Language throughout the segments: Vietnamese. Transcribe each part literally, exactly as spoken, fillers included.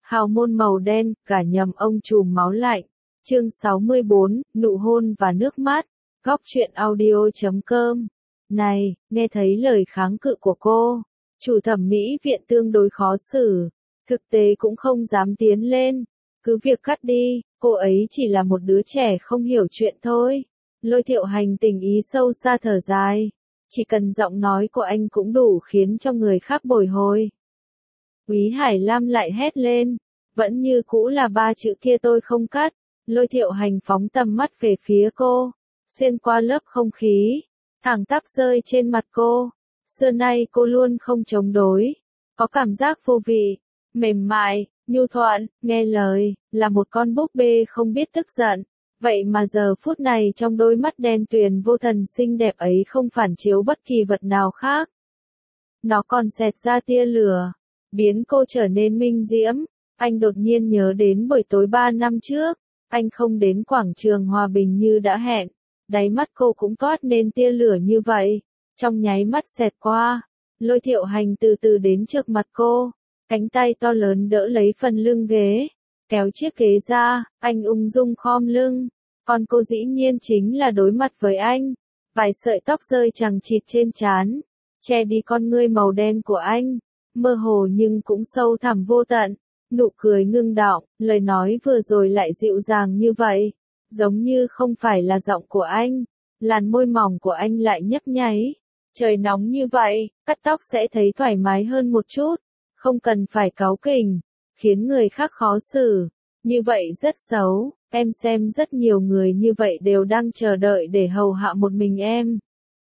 hào môn màu đen, cả nhầm ông trùm máu lạnh. Chương sáu mươi bốn, nụ hôn và nước mắt. Góc truyện audio chấm com. Này, nghe thấy lời kháng cự của cô. Chủ thẩm mỹ viện tương đối khó xử. Thực tế cũng không dám tiến lên. Cứ việc cắt đi, cô ấy chỉ là một đứa trẻ không hiểu chuyện thôi. Lôi Thiệu Hành tình ý sâu xa thở dài. Chỉ cần giọng nói của anh cũng đủ khiến cho người khác bồi hồi. Quý Hải Lam lại hét lên. Vẫn như cũ là ba chữ kia tôi không cắt. Lôi Thiệu Hành phóng tầm mắt về phía cô. Xuyên qua lớp không khí. Thẳng tắp rơi trên mặt cô. Xưa nay cô luôn không chống đối. Có cảm giác vô vị. Mềm mại, nhu thuận, nghe lời, là một con búp bê không biết tức giận. Vậy mà giờ phút này trong đôi mắt đen tuyền vô thần xinh đẹp ấy không phản chiếu bất kỳ vật nào khác. Nó còn xẹt ra tia lửa, biến cô trở nên minh diễm. Anh đột nhiên nhớ đến buổi tối ba năm trước, anh không đến quảng trường Hòa Bình như đã hẹn. Đáy mắt cô cũng toát nên tia lửa như vậy. Trong nháy mắt xẹt qua, Lôi Thiệu Hành từ từ đến trước mặt cô. Cánh tay to lớn đỡ lấy phần lưng ghế, kéo chiếc ghế ra, anh ung dung khom lưng. Còn cô dĩ nhiên chính là đối mặt với anh. Vài sợi tóc rơi chằng chịt trên trán, che đi con ngươi màu đen của anh. Mơ hồ nhưng cũng sâu thẳm vô tận. Nụ cười ngưng đọng, lời nói vừa rồi lại dịu dàng như vậy. Giống như không phải là giọng của anh. Làn môi mỏng của anh lại nhấp nháy. Trời nóng như vậy, cắt tóc sẽ thấy thoải mái hơn một chút. Không cần phải cáu kỉnh, khiến người khác khó xử. Như vậy rất xấu, em xem rất nhiều người như vậy đều đang chờ đợi để hầu hạ một mình em.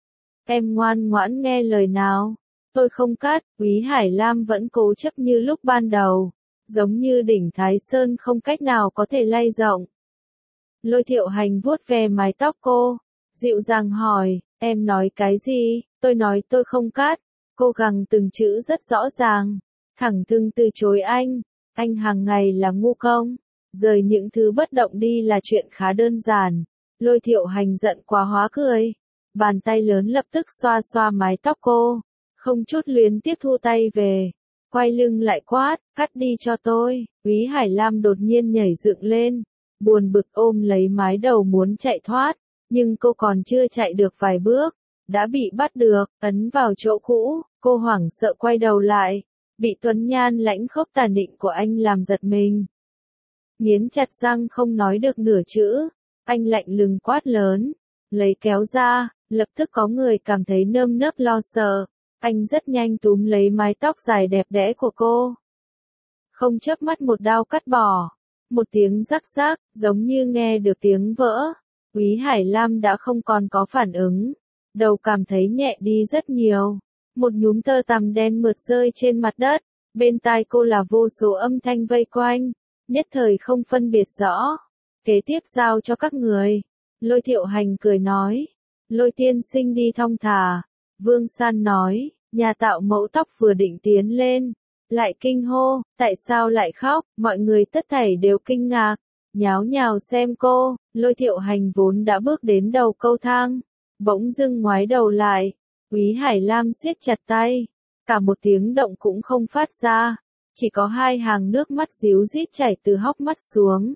Em ngoan ngoãn nghe lời nào. Tôi không cắt, Quý Hải Lam vẫn cố chấp như lúc ban đầu. Giống như đỉnh Thái Sơn không cách nào có thể lay rộng. Lôi Thiệu Hành vuốt ve mái tóc cô, dịu dàng hỏi, em nói cái gì? Tôi nói tôi không cắt. Cô gằn từng chữ rất rõ ràng. Thẳng thừng từ chối anh. Anh hàng ngày là ngu công. Rời những thứ bất động đi là chuyện khá đơn giản. Lôi Thiệu Hành giận quá hóa cười. Bàn tay lớn lập tức xoa xoa mái tóc cô. Không chút luyến tiếc thu tay về. Quay lưng lại quát, cắt đi cho tôi. Quý Hải Lam đột nhiên nhảy dựng lên. Buồn bực ôm lấy mái đầu muốn chạy thoát. Nhưng cô còn chưa chạy được vài bước. Đã bị bắt được, ấn vào chỗ cũ. Cô hoảng sợ quay đầu lại. Bị tuấn nhan lãnh khốc tà nịnh của anh làm giật mình. Nghiến chặt răng không nói được nửa chữ. Anh lạnh lùng quát lớn. Lấy kéo ra, lập tức có người cảm thấy nơm nớp lo sợ. Anh rất nhanh túm lấy mái tóc dài đẹp đẽ của cô. Không chớp mắt một đao cắt bỏ. Một tiếng rắc rắc, giống như nghe được tiếng vỡ. Quý Hải Lam đã không còn có phản ứng. Đầu cảm thấy nhẹ đi rất nhiều. Một nhúm tơ tằm đen mượt rơi trên mặt đất. Bên tai cô là vô số âm thanh vây quanh. Nhất thời không phân biệt rõ. Kế tiếp giao cho các người. Lôi Thiệu Hành cười nói. Lôi tiên sinh đi thong thả. Vương San nói. Nhà tạo mẫu tóc vừa định tiến lên. Lại kinh hô. Tại sao lại khóc? Mọi người tất thảy đều kinh ngạc. Nháo nhào xem cô. Lôi Thiệu Hành vốn đã bước đến đầu cầu thang. Bỗng dưng ngoái đầu lại. Quý Hải Lam siết chặt tay. Cả một tiếng động cũng không phát ra. Chỉ có hai hàng nước mắt ríu rít chảy từ hốc mắt xuống.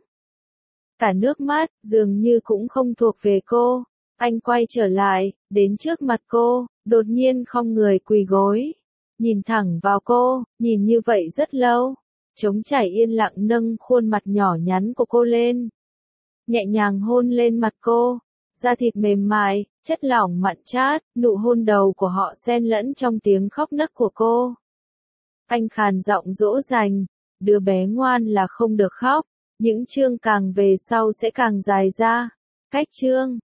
Cả nước mắt, dường như cũng không thuộc về cô. Anh quay trở lại, đến trước mặt cô, đột nhiên khom người quỳ gối. Nhìn thẳng vào cô, nhìn như vậy rất lâu. Trống trải yên lặng nâng khuôn mặt nhỏ nhắn của cô lên. Nhẹ nhàng hôn lên mặt cô. Da thịt mềm mại, chất lỏng mặn chát, nụ hôn đầu của họ xen lẫn trong tiếng khóc nấc của cô. Anh khàn giọng dỗ dành, đứa bé ngoan là không được khóc, những chương càng về sau sẽ càng dài ra. Cách chương